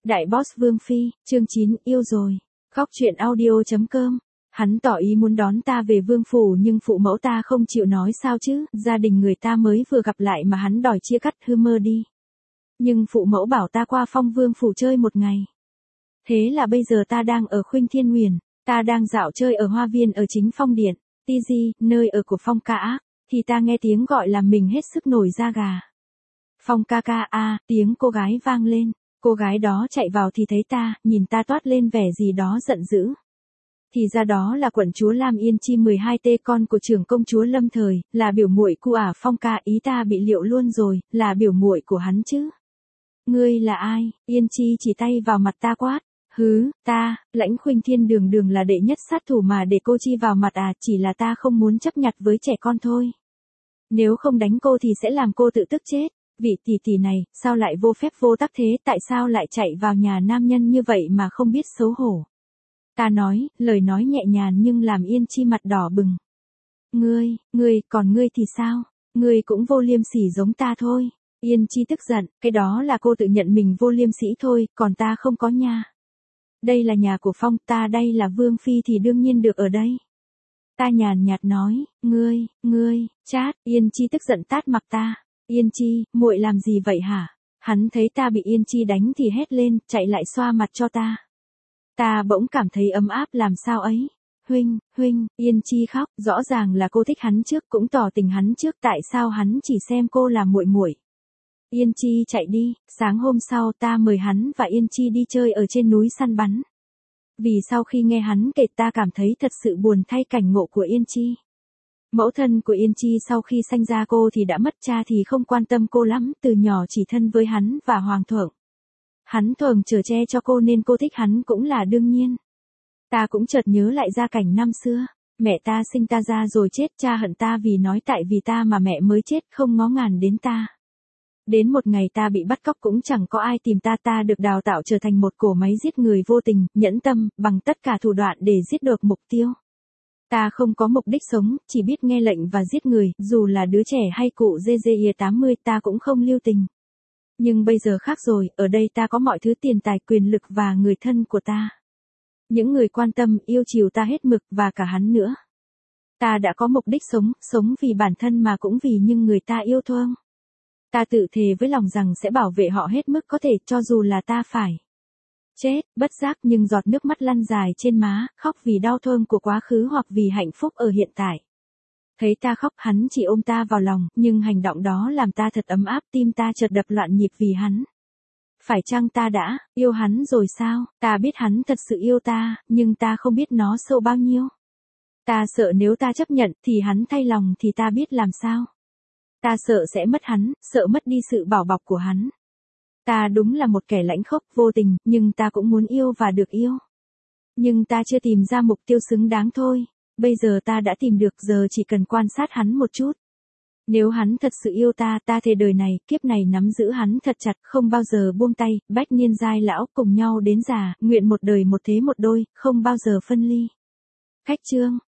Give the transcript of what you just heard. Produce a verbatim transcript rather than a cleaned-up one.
Đại boss Vương Phi, chương chín, yêu rồi. Góc truyện audio chấm com. Hắn tỏ ý muốn đón ta về vương phủ nhưng phụ mẫu ta không chịu nói sao chứ, gia đình người ta mới vừa gặp lại mà hắn đòi chia cắt hư mơ đi. Nhưng phụ mẫu bảo ta qua Phong Vương phủ chơi một ngày. Thế là bây giờ ta đang ở Khuynh Thiên Huyền, ta đang dạo chơi ở hoa viên ở chính Phong Điện, Ti Di, nơi ở của Phong Cả, thì ta nghe tiếng gọi làm mình hết sức nổi da gà. Phong ca ca a, tiếng cô gái vang lên. Cô gái đó chạy vào thì thấy ta, nhìn ta toát lên vẻ gì đó giận dữ. Thì ra đó là quận chúa Lam Yên Chi mười hai tê con của trưởng công chúa Lâm Thời, là biểu muội của ả Phong ca, ý ta bị liệu luôn rồi, là biểu muội của hắn chứ. Ngươi là ai? Yên Chi chỉ tay vào mặt ta quát. Hứ, ta, Lãnh Khuynh Thiên đường đường là đệ nhất sát thủ mà để cô chi vào mặt à, chỉ là ta không muốn chấp nhặt với trẻ con thôi. Nếu không đánh cô thì sẽ làm cô tự tức chết. Vị tỷ tỷ này, sao lại vô phép vô tắc thế, tại sao lại chạy vào nhà nam nhân như vậy mà không biết xấu hổ. Ta nói, lời nói nhẹ nhàng nhưng làm Yên Chi mặt đỏ bừng. Ngươi, ngươi, còn ngươi thì sao? Ngươi cũng vô liêm sỉ giống ta thôi. Yên Chi tức giận, cái đó là cô tự nhận mình vô liêm sỉ thôi, còn ta không có nha. Đây là nhà của Phong, ta đây là Vương Phi thì đương nhiên được ở đây. Ta nhàn nhạt nói, ngươi, ngươi, chát, Yên Chi tức giận tát mặt ta. Yên Chi, muội làm gì vậy hả? Hắn thấy ta bị Yên Chi đánh thì hét lên, chạy lại xoa mặt cho ta. Ta bỗng cảm thấy ấm áp làm sao ấy. Huynh, huynh, Yên Chi khóc, rõ ràng là cô thích hắn trước, cũng tỏ tình hắn trước, tại sao hắn chỉ xem cô là muội muội? Yên Chi chạy đi, sáng hôm sau ta mời hắn và Yên Chi đi chơi ở trên núi săn bắn. Vì sau khi nghe hắn kể ta cảm thấy thật sự buồn thay cảnh ngộ của Yên Chi. Mẫu thân của Yên Chi sau khi sanh ra cô thì đã mất cha thì không quan tâm cô lắm, từ nhỏ chỉ thân với hắn và Hoàng thượng. Hắn thường chở che cho cô nên cô thích hắn cũng là đương nhiên. Ta cũng chợt nhớ lại gia cảnh năm xưa, mẹ ta sinh ta ra rồi chết, cha hận ta vì nói tại vì ta mà mẹ mới chết, không ngó ngàng đến ta. Đến một ngày ta bị bắt cóc cũng chẳng có ai tìm ta, ta được đào tạo trở thành một cỗ máy giết người vô tình, nhẫn tâm, bằng tất cả thủ đoạn để giết được mục tiêu. Ta không có mục đích sống, chỉ biết nghe lệnh và giết người, dù là đứa trẻ hay cụ giê giê i tám mươi ta cũng không lưu tình. Nhưng bây giờ khác rồi, ở đây ta có mọi thứ tiền tài quyền lực và người thân của ta. Những người quan tâm, yêu chiều ta hết mực và cả hắn nữa. Ta đã có mục đích sống, sống vì bản thân mà cũng vì những người ta yêu thương. Ta tự thề với lòng rằng sẽ bảo vệ họ hết mức có thể cho dù là ta phải chết, bất giác nhưng giọt nước mắt lăn dài trên má, khóc vì đau thương của quá khứ hoặc vì hạnh phúc ở hiện tại. Thấy ta khóc hắn chỉ ôm ta vào lòng, nhưng hành động đó làm ta thật ấm áp, tim ta chợt đập loạn nhịp vì hắn. Phải chăng ta đã yêu hắn rồi sao? Ta biết hắn thật sự yêu ta, nhưng ta không biết nó sâu bao nhiêu. Ta sợ nếu ta chấp nhận thì hắn thay lòng thì ta biết làm sao. Ta sợ sẽ mất hắn, sợ mất đi sự bảo bọc của hắn. Ta đúng là một kẻ lãnh khốc, vô tình, nhưng ta cũng muốn yêu và được yêu. Nhưng ta chưa tìm ra mục tiêu xứng đáng thôi. Bây giờ ta đã tìm được, giờ chỉ cần quan sát hắn một chút. Nếu hắn thật sự yêu ta, ta thề đời này, kiếp này nắm giữ hắn thật chặt, không bao giờ buông tay, bách niên giai lão, cùng nhau đến già, nguyện một đời một thế một đôi, không bao giờ phân ly. Khách chương.